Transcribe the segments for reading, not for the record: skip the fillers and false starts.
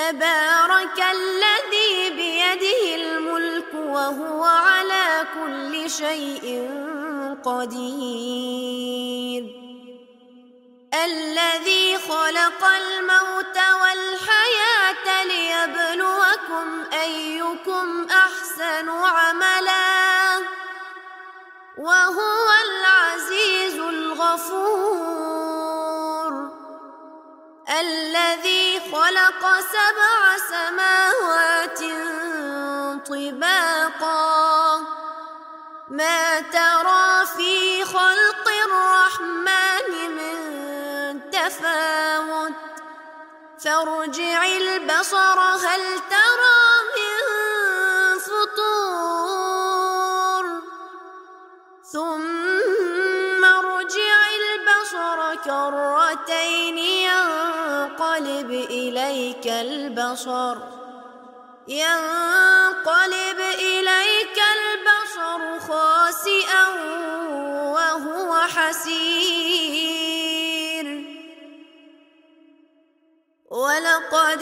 تبارك الذي بيده الملك وهو على كل شيء قدير الذي خلق الموت والحياة ليبلوكم أيكم أحسن عملا وهو العزيز الغفور الذي خلق 7 سماوات طباقا ما ترى في خلق الرحمن من تفاوت فارجع البصر هل ترى من فطور ثم ارجع البصر كرتين ينقلب إليك البصر خاسئا وهو حسير ولقد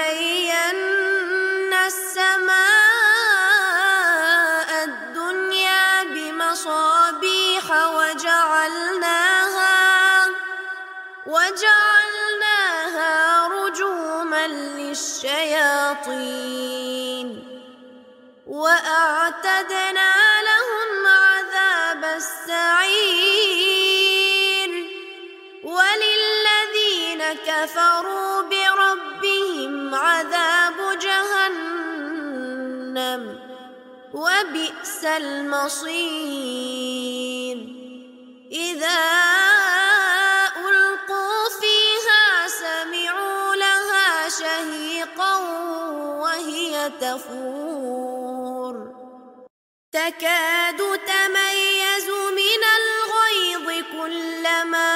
زينا السماء الدنيا بمصابيح وجعلناها رجوما للشياطين وأعتدنا لهم عذاب السعير وللذين كفروا بربهم عذاب جهنم وبئس المصير إذا ألقوا فيها سمعوا لها شهيقا وهي تفور تكاد تميز من الغيظ كلما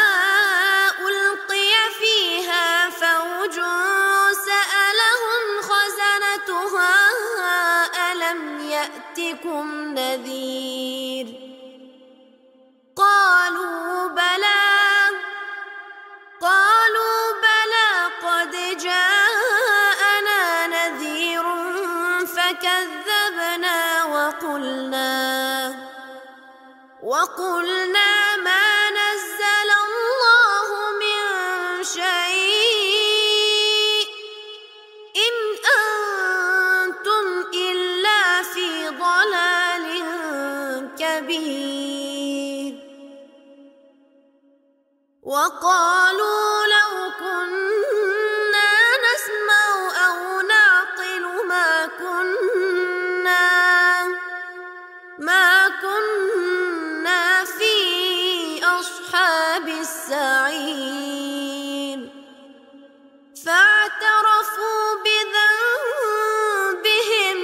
ألقي فيها فوج سألهم خزنتها ألم يأتكم نذير قالوا بلى قد جاءنا نذير فكذبنا وقلنا ما نزل الله من شيء إن أنتم إلا في ضلال كبير وقالوا لو كنا نسمع أو نعقل ما كنا في أصحاب السعير فاعترفوا بذنبهم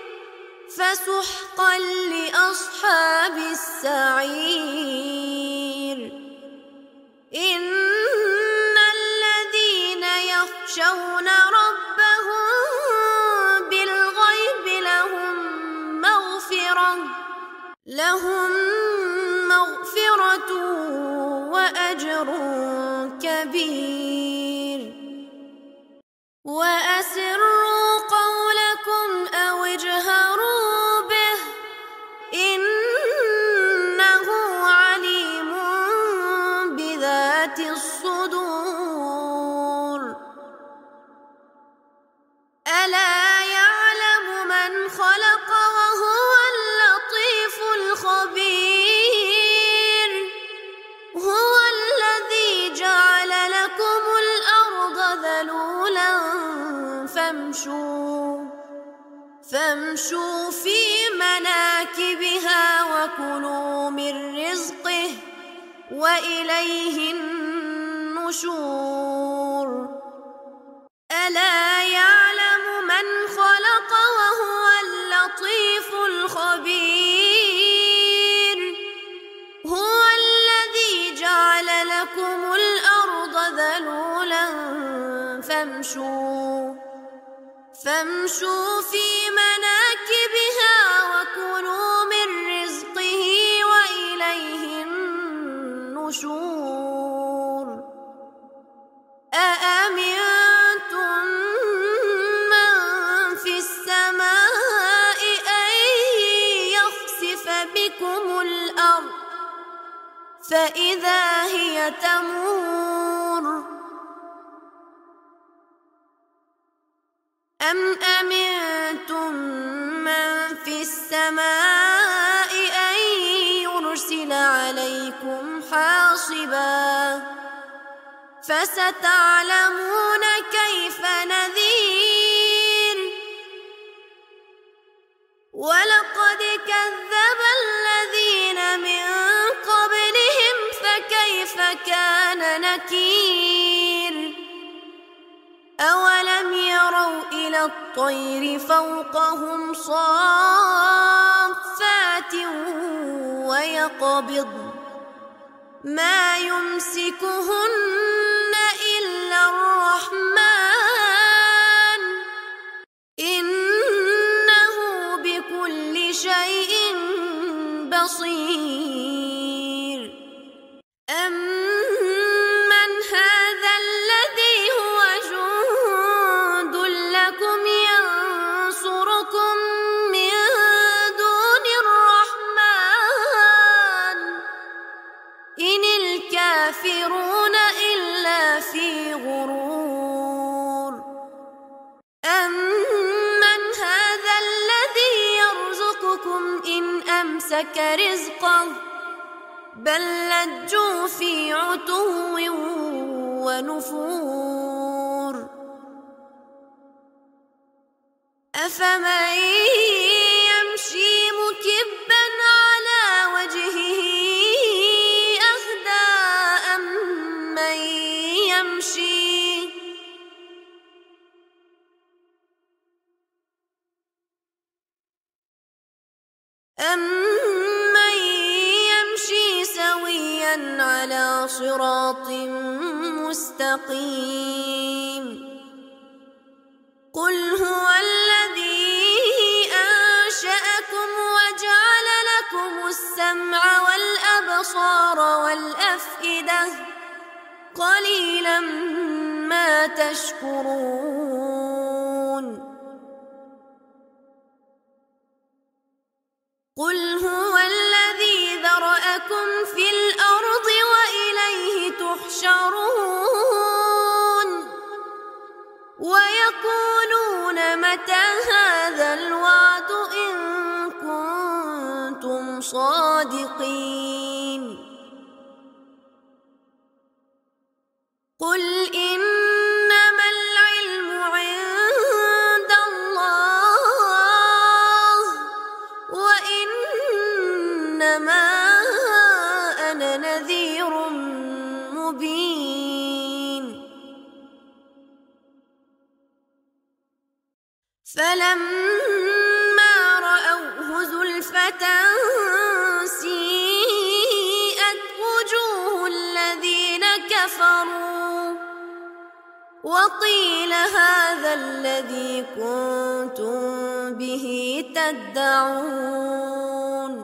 فسحقا لأصحاب السعير إن الذين يخشون ربهم بالغيب لهم مغفرة وأجر كبير وأسروا قولكم أو اجهروا به إنه عليم بذات الصدور ألا يعلم من خلق وهو اللطيف الخبير هو الذي جعل لكم الأرض ذلولا فامشوا في مناكبها وكلوا من رزقه وإليه النشور ألا يعلم من خلق وهو اللطيف الخبير هو الذي جعل لكم الأرض ذلولا فامشوا في مناكبها وكلوا من رزقه وإليه النشور أأمنتم تمور أم أمنتم من في السماء أن يرسل عليكم حاصبا فستعلمون كيف نذير ولقد كذب الذين من قبلهم فكيف كان نكير أولم يروا إلى الطير فوقهم صافات ويقبضن ما يمسكهن إلا الرحمن إنه بكل شيء بصير أمن هذا الذي هو جند لكم ينصركم من دون الرحمن إن الكافرون إلا في غرور أمن هذا الذي يرزقكم إن أمسك رزقه بل لجوا في عتو ونفور أفمن يمشي مكبا على وجهه أهدى أمن يمشي سويا على صراط مستقيم قل هو الذي أنشأكم وجعل لكم السمع والأبصار والأفئدة قليلا ما تشكرون قل هو الذي ذرأكم في الأرض وإليه تحشرون ويقولون متى هذا الوعد إن كنتم صادقين قل إنما العلم عند الله وإنما أنا نذير مبين فلما رأوه زلفة سيئت وجوه الذين كفروا وقيل هذا الذي كنتم به تدعون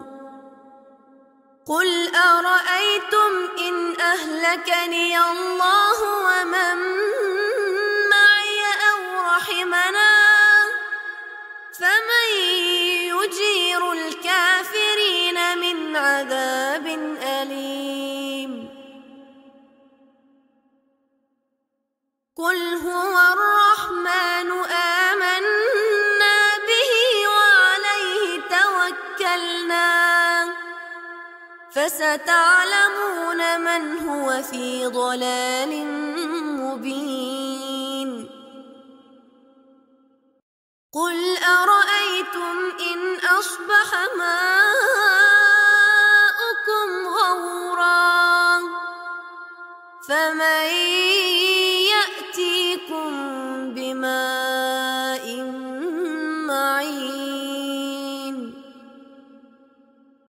قل أرأيتم إن أهلكني الله ومن معي أو رحمنا فمن يجير الكافرين من عذاب أليم قل هو الرحمن آمنا به وعليه توكلنا فستعلمون من هو في ضلال مبين قل أرأيتم إن أصبح ماؤكم غورا فمن